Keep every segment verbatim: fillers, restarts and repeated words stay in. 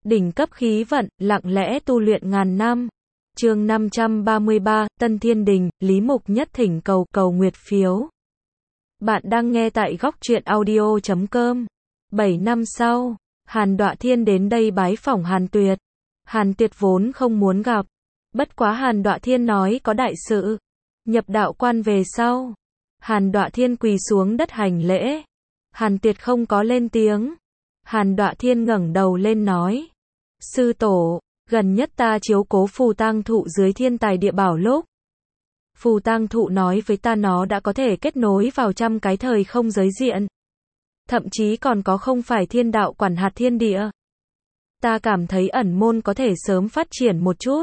Đỉnh cấp khí vận, lặng lẽ tu luyện ngàn năm. Chương năm trăm ba mươi ba, Tân Thiên Đình, Lý Mục Nhất thỉnh cầu, cầu nguyệt phiếu. Bạn đang nghe tại góc truyện audio chấm com. bảy năm sau, Hàn Đọa Thiên đến đây bái phỏng Hàn Tuyệt. Hàn Tuyệt vốn không muốn gặp. Bất quá Hàn Đọa Thiên nói có đại sự. Nhập đạo quan về sau. Hàn Đọa Thiên quỳ xuống đất hành lễ. Hàn Tuyệt không có lên tiếng. Hàn Đọa Thiên ngẩng đầu lên nói. Sư tổ, gần nhất ta chiếu cố phù tang thụ dưới thiên tài địa bảo lúc. Phù tang thụ nói với ta nó đã có thể kết nối vào trăm cái thời không giới diện. Thậm chí còn có không phải thiên đạo quản hạt thiên địa. Ta cảm thấy ẩn môn có thể sớm phát triển một chút.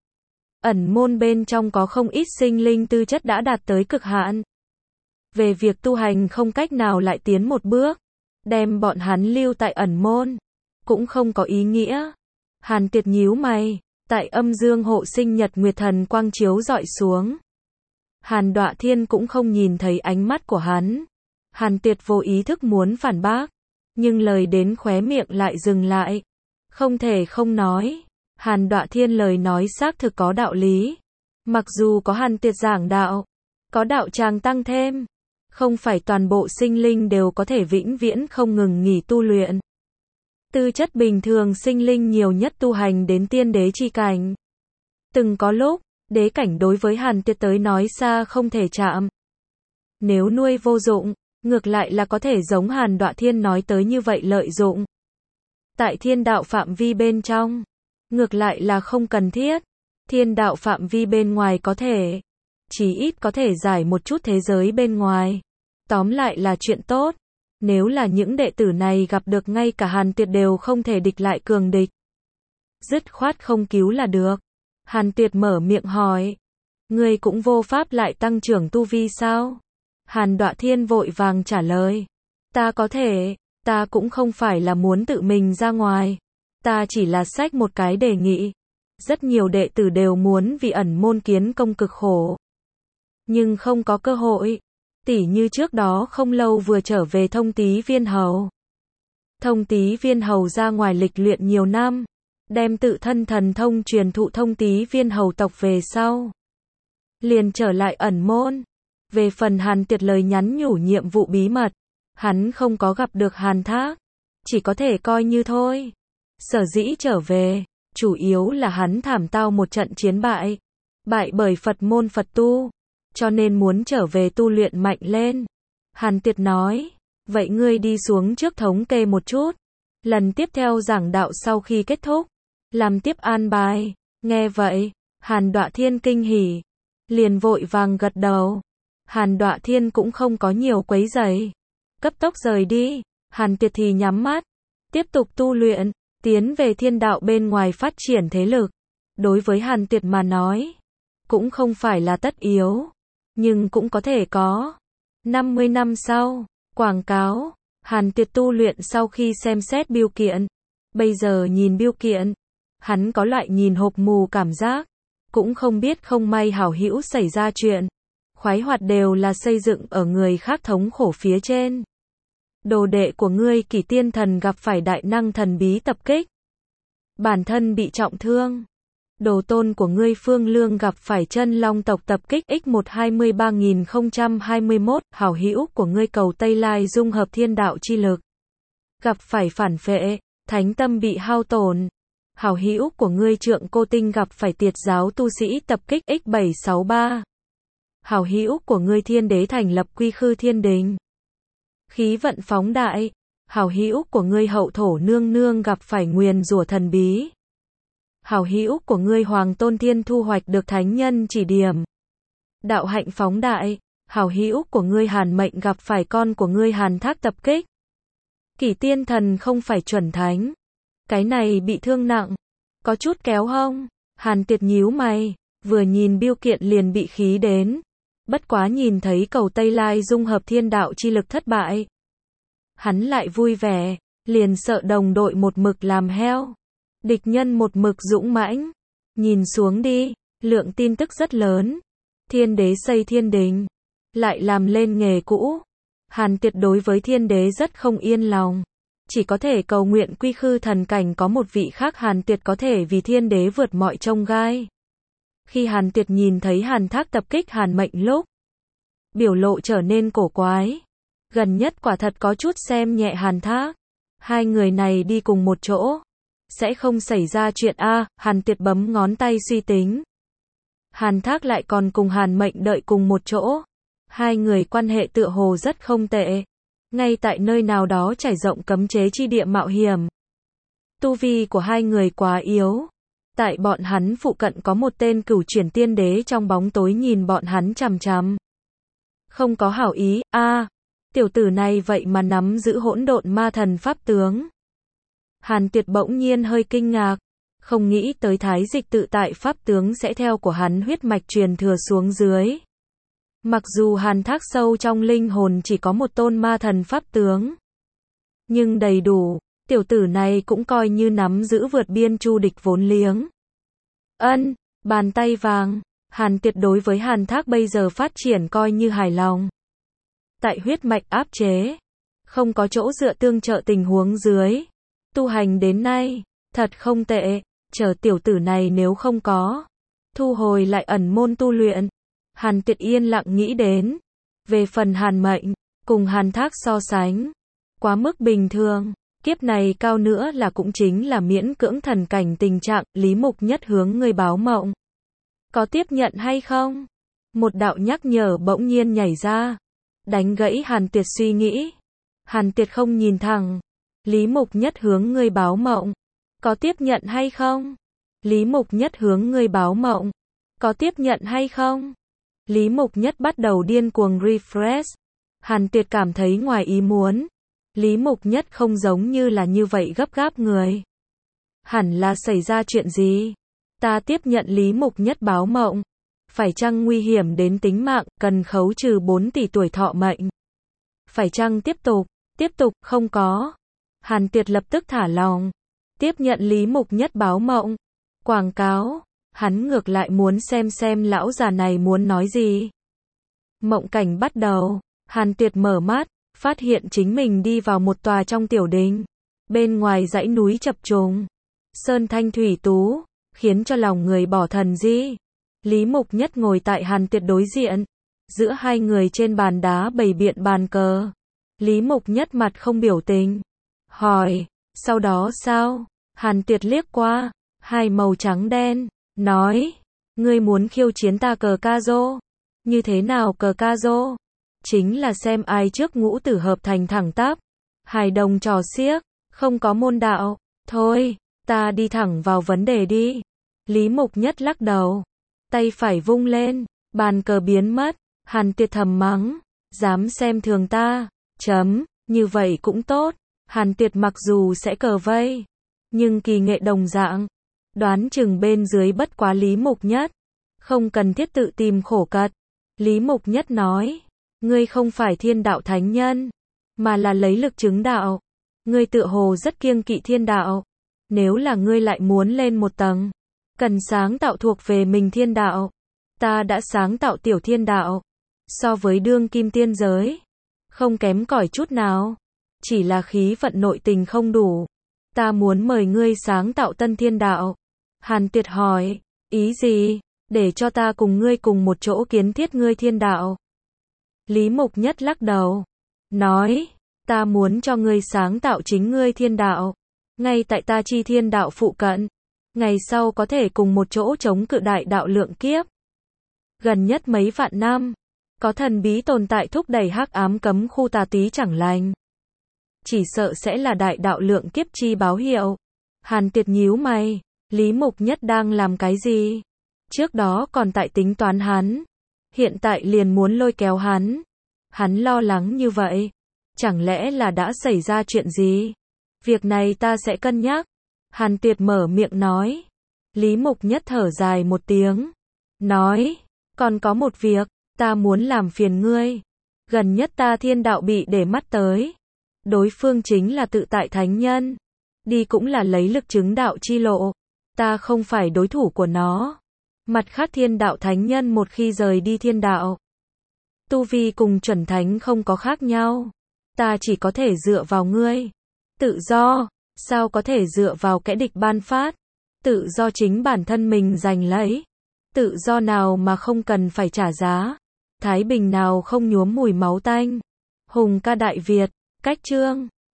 Ẩn môn bên trong có không ít sinh linh tư chất đã đạt tới cực hạn. Về việc tu hành không cách nào lại tiến một bước. Đem bọn hắn lưu tại ẩn môn. Cũng không có ý nghĩa. Hàn Tuyệt nhíu mày. Tại âm dương hộ sinh nhật nguyệt thần quang chiếu dọi xuống. Hàn Đọa Thiên cũng không nhìn thấy ánh mắt của hắn. Hàn Tuyệt vô ý thức muốn phản bác. Nhưng lời đến khóe miệng lại dừng lại. Không thể không nói. Hàn Đọa Thiên lời nói xác thực có đạo lý. Mặc dù có Hàn Tuyệt giảng đạo. Có đạo tràng tăng thêm. Không phải toàn bộ sinh linh đều có thể vĩnh viễn không ngừng nghỉ tu luyện. Tư chất bình thường sinh linh nhiều nhất tu hành đến tiên đế chi cảnh. Từng có lúc, đế cảnh đối với Hàn Tuyệt tới nói xa không thể chạm. Nếu nuôi vô dụng, ngược lại là có thể giống Hàn Đọa Thiên nói tới như vậy lợi dụng. Tại thiên đạo phạm vi bên trong, ngược lại là không cần thiết. Thiên đạo phạm vi bên ngoài có thể, chí ít có thể giải một chút thế giới bên ngoài. Tóm lại là chuyện tốt. Nếu là những đệ tử này gặp được ngay cả Hàn Tuyệt đều không thể địch lại cường địch. Dứt khoát không cứu là được. Hàn Tuyệt mở miệng hỏi. Ngươi cũng vô pháp lại tăng trưởng tu vi sao? Hàn Đọa Thiên vội vàng trả lời. Ta có thể, ta cũng không phải là muốn tự mình ra ngoài. Ta chỉ là xách một cái đề nghị. Rất nhiều đệ tử đều muốn vì ẩn môn kiến công cực khổ. Nhưng không có cơ hội. Tỉ như trước đó không lâu vừa trở về Thông Tý Viên Hầu. Thông Tý Viên Hầu ra ngoài lịch luyện nhiều năm. Đem tự thân thần thông truyền thụ Thông Tý Viên Hầu tộc về sau. Liền trở lại ẩn môn. Về phần Hàn Tuyệt lời nhắn nhủ nhiệm vụ bí mật. Hắn không có gặp được Hàn Thác. Chỉ có thể coi như thôi. Sở dĩ trở về. Chủ yếu là hắn thảm tao một trận chiến bại. Bại bởi Phật môn Phật tu. Cho nên muốn trở về tu luyện mạnh lên. Hàn Tuyệt nói. Vậy ngươi đi xuống trước thống kê một chút. Lần tiếp theo giảng đạo sau khi kết thúc. Làm tiếp an bài. Nghe vậy. Hàn Đọa Thiên kinh hỉ. Liền vội vàng gật đầu. Hàn Đọa Thiên cũng không có nhiều quấy rầy. Cấp tốc rời đi. Hàn Tuyệt thì nhắm mắt. Tiếp tục tu luyện. Tiến về thiên đạo bên ngoài phát triển thế lực. Đối với Hàn Tuyệt mà nói. Cũng không phải là tất yếu. Nhưng cũng có thể có. năm mươi năm sau. Quảng cáo. Hàn Tuyệt tu luyện sau khi xem xét bưu kiện. Bây giờ nhìn bưu kiện. Hắn có loại nhìn hộp mù cảm giác. Cũng không biết không may hảo hữu xảy ra chuyện. Khoái hoạt đều là xây dựng ở người khác thống khổ phía trên. Đồ đệ của ngươi Kỷ Tiên Thần gặp phải đại năng thần bí tập kích. Bản thân bị trọng thương. Đồ tôn của ngươi Phương Lương gặp phải chân long tộc tập kích x một hai ba không hai mốt. Hảo hữu của ngươi Cầu Tây Lai dung hợp thiên đạo chi lực. Gặp phải phản phệ, thánh tâm bị hao tổn. Hảo hữu của ngươi Trượng Cô Tinh gặp phải tiệt giáo tu sĩ tập kích x bảy sáu ba. Hảo hữu của ngươi Thiên Đế thành lập Quy Khư Thiên Đình. Khí vận phóng đại. Hảo hữu của ngươi Hậu Thổ Nương Nương gặp phải nguyền rủa thần bí. Hảo hữu của ngươi Hoàng Tôn Thiên thu hoạch được thánh nhân chỉ điểm. Đạo hạnh phóng đại. Hảo hữu của ngươi Hàn Mệnh gặp phải con của ngươi Hàn Thác tập kích. Kỷ Tiên Thần không phải chuẩn thánh. Cái này bị thương nặng. Có chút kéo hông. Hàn Tuyệt nhíu mày. Vừa nhìn bưu kiện liền bị khí đến. Bất quá nhìn thấy Cầu Tây Lai dung hợp thiên đạo chi lực thất bại. Hắn lại vui vẻ. Liền sợ đồng đội một mực làm heo. Địch nhân một mực dũng mãnh. Nhìn xuống đi. Lượng tin tức rất lớn. Thiên đế xây thiên đình. Lại làm lên nghề cũ. Hàn Tuyệt đối với thiên đế rất không yên lòng. chỉ có thể cầu nguyện quy khư thần cảnh có một vị khác Hàn Tuyệt có thể vì thiên đế vượt mọi chông gai. Khi Hàn Tuyệt nhìn thấy Hàn Thác tập kích Hàn Mệnh lúc, biểu lộ trở nên cổ quái. Gần nhất quả thật có chút xem nhẹ Hàn Thác. Hai người này đi cùng một chỗ, sẽ không xảy ra chuyện a, Hàn Tuyệt bấm ngón tay suy tính. Hàn Thác lại còn cùng Hàn Mệnh đợi cùng một chỗ. Hai người quan hệ tựa hồ rất không tệ. Ngay tại nơi nào đó trải rộng cấm chế chi địa mạo hiểm. Tu vi của hai người quá yếu. Tại bọn hắn phụ cận có một tên cửu chuyển tiên đế trong bóng tối nhìn bọn hắn chằm chằm. Không có hảo ý, a, à, tiểu tử này vậy mà nắm giữ hỗn độn ma thần pháp tướng. Hàn Tuyệt bỗng nhiên hơi kinh ngạc, không nghĩ tới thái dịch tự tại pháp tướng sẽ theo của hắn huyết mạch truyền thừa xuống dưới. Mặc dù Hàn Thác sâu trong linh hồn chỉ có một tôn ma thần pháp tướng, nhưng đầy đủ, tiểu tử này cũng coi như nắm giữ vượt biên chu địch vốn liếng. Ân, bàn tay vàng, Hàn Tuyệt đối với Hàn Thác bây giờ phát triển coi như hài lòng. Tại huyết mạch áp chế, không có chỗ dựa tương trợ tình huống dưới, tu hành đến nay, thật không tệ, chờ tiểu tử này nếu không có, thu hồi lại ẩn môn tu luyện. Hàn Tuyệt yên lặng nghĩ đến, về phần Hàn Mệnh, cùng Hàn Thác so sánh, quá mức bình thường, kiếp này cao nữa là cũng chính là miễn cưỡng thần cảnh tình trạng, Lý Mục Nhất hướng người báo mộng. Có tiếp nhận hay không? Một đạo nhắc nhở bỗng nhiên nhảy ra, đánh gãy Hàn Tuyệt suy nghĩ. Hàn Tuyệt không nhìn thẳng, Lý Mục Nhất hướng người báo mộng. Có tiếp nhận hay không? Lý Mục Nhất hướng người báo mộng. Có tiếp nhận hay không? Lý Mục Nhất bắt đầu điên cuồng refresh. Hàn Tuyệt cảm thấy ngoài ý muốn. Lý Mục Nhất không giống như là như vậy gấp gáp người. Hẳn là xảy ra chuyện gì? Ta tiếp nhận Lý Mục Nhất báo mộng. Phải chăng nguy hiểm đến tính mạng, cần khấu trừ bốn tỷ tuổi thọ mệnh? Phải chăng tiếp tục? Tiếp tục, không có. Hàn Tuyệt lập tức thả lòng. Tiếp nhận Lý Mục Nhất báo mộng. Quảng cáo. Hắn ngược lại muốn xem xem lão già này muốn nói gì. Mộng cảnh bắt đầu. Hàn Tuyệt mở mắt, phát hiện chính mình đi vào một tòa trong tiểu đình. Bên ngoài dãy núi chập trùng, sơn thanh thủy tú, khiến cho lòng người bỏ thần di. Lý Mục Nhất ngồi tại Hàn Tuyệt đối diện. Giữa hai người trên bàn đá bày biện bàn cờ. Lý Mục Nhất mặt không biểu tình. Hỏi, sau đó sao? Hàn Tuyệt liếc qua, hai màu trắng đen, nói, ngươi muốn khiêu chiến ta cờ ca rô. Như thế nào cờ ca rô? Chính là xem ai trước ngũ tử hợp thành thẳng tắp. Hài đồng trò xiếc, không có môn đạo. Thôi, ta đi thẳng vào vấn đề đi. Lý Mục Nhất lắc đầu, tay phải vung lên, bàn cờ biến mất. Hàn Tuyệt thầm mắng, dám xem thường ta, chấm, như vậy cũng tốt. Hàn Tuyệt mặc dù sẽ cờ vây, nhưng kỳ nghệ đồng dạng, đoán chừng bên dưới bất quá Lý Mục Nhất, không cần thiết tự tìm khổ cật. Lý Mục Nhất nói, ngươi không phải thiên đạo thánh nhân, mà là lấy lực chứng đạo. Ngươi tựa hồ rất kiêng kỵ thiên đạo. Nếu là ngươi lại muốn lên một tầng, cần sáng tạo thuộc về mình thiên đạo. Ta đã sáng tạo tiểu thiên đạo, so với đương kim tiên giới, không kém cỏi chút nào. Chỉ là khí vận nội tình không đủ. Ta muốn mời ngươi sáng tạo tân thiên đạo. Hàn Tuyệt hỏi, ý gì? Để cho ta cùng ngươi cùng một chỗ kiến thiết ngươi thiên đạo. Lý Mục Nhất lắc đầu, nói, ta muốn cho ngươi sáng tạo chính ngươi thiên đạo. Ngay tại ta chi thiên đạo phụ cận. Ngày sau có thể cùng một chỗ chống cự đại đạo lượng kiếp. Gần nhất mấy vạn năm, có thần bí tồn tại thúc đẩy hắc ám cấm khu tà tí chẳng lành. Chỉ sợ sẽ là đại đạo lượng kiếp chi báo hiệu. Hàn Tuyệt nhíu mày, Lý Mục Nhất đang làm cái gì? Trước đó còn tại tính toán hắn, hiện tại liền muốn lôi kéo hắn. Hắn lo lắng như vậy, chẳng lẽ là đã xảy ra chuyện gì? Việc này ta sẽ cân nhắc. Hàn Tuyệt mở miệng nói. Lý Mục Nhất thở dài một tiếng, nói, còn có một việc, ta muốn làm phiền ngươi. Gần nhất ta thiên đạo bị để mắt tới. Đối phương chính là tự tại thánh nhân. Đi cũng là lấy lực chứng đạo chi lộ. Ta không phải đối thủ của nó. Mặt khác thiên đạo thánh nhân một khi rời đi thiên đạo, tu vi cùng chuẩn thánh không có khác nhau. Ta chỉ có thể dựa vào ngươi. Tự do, sao có thể dựa vào kẻ địch ban phát? Tự do chính bản thân mình giành lấy. Tự do nào mà không cần phải trả giá? Thái bình nào không nhuốm mùi máu tanh? Hùng ca Đại Việt, cách chương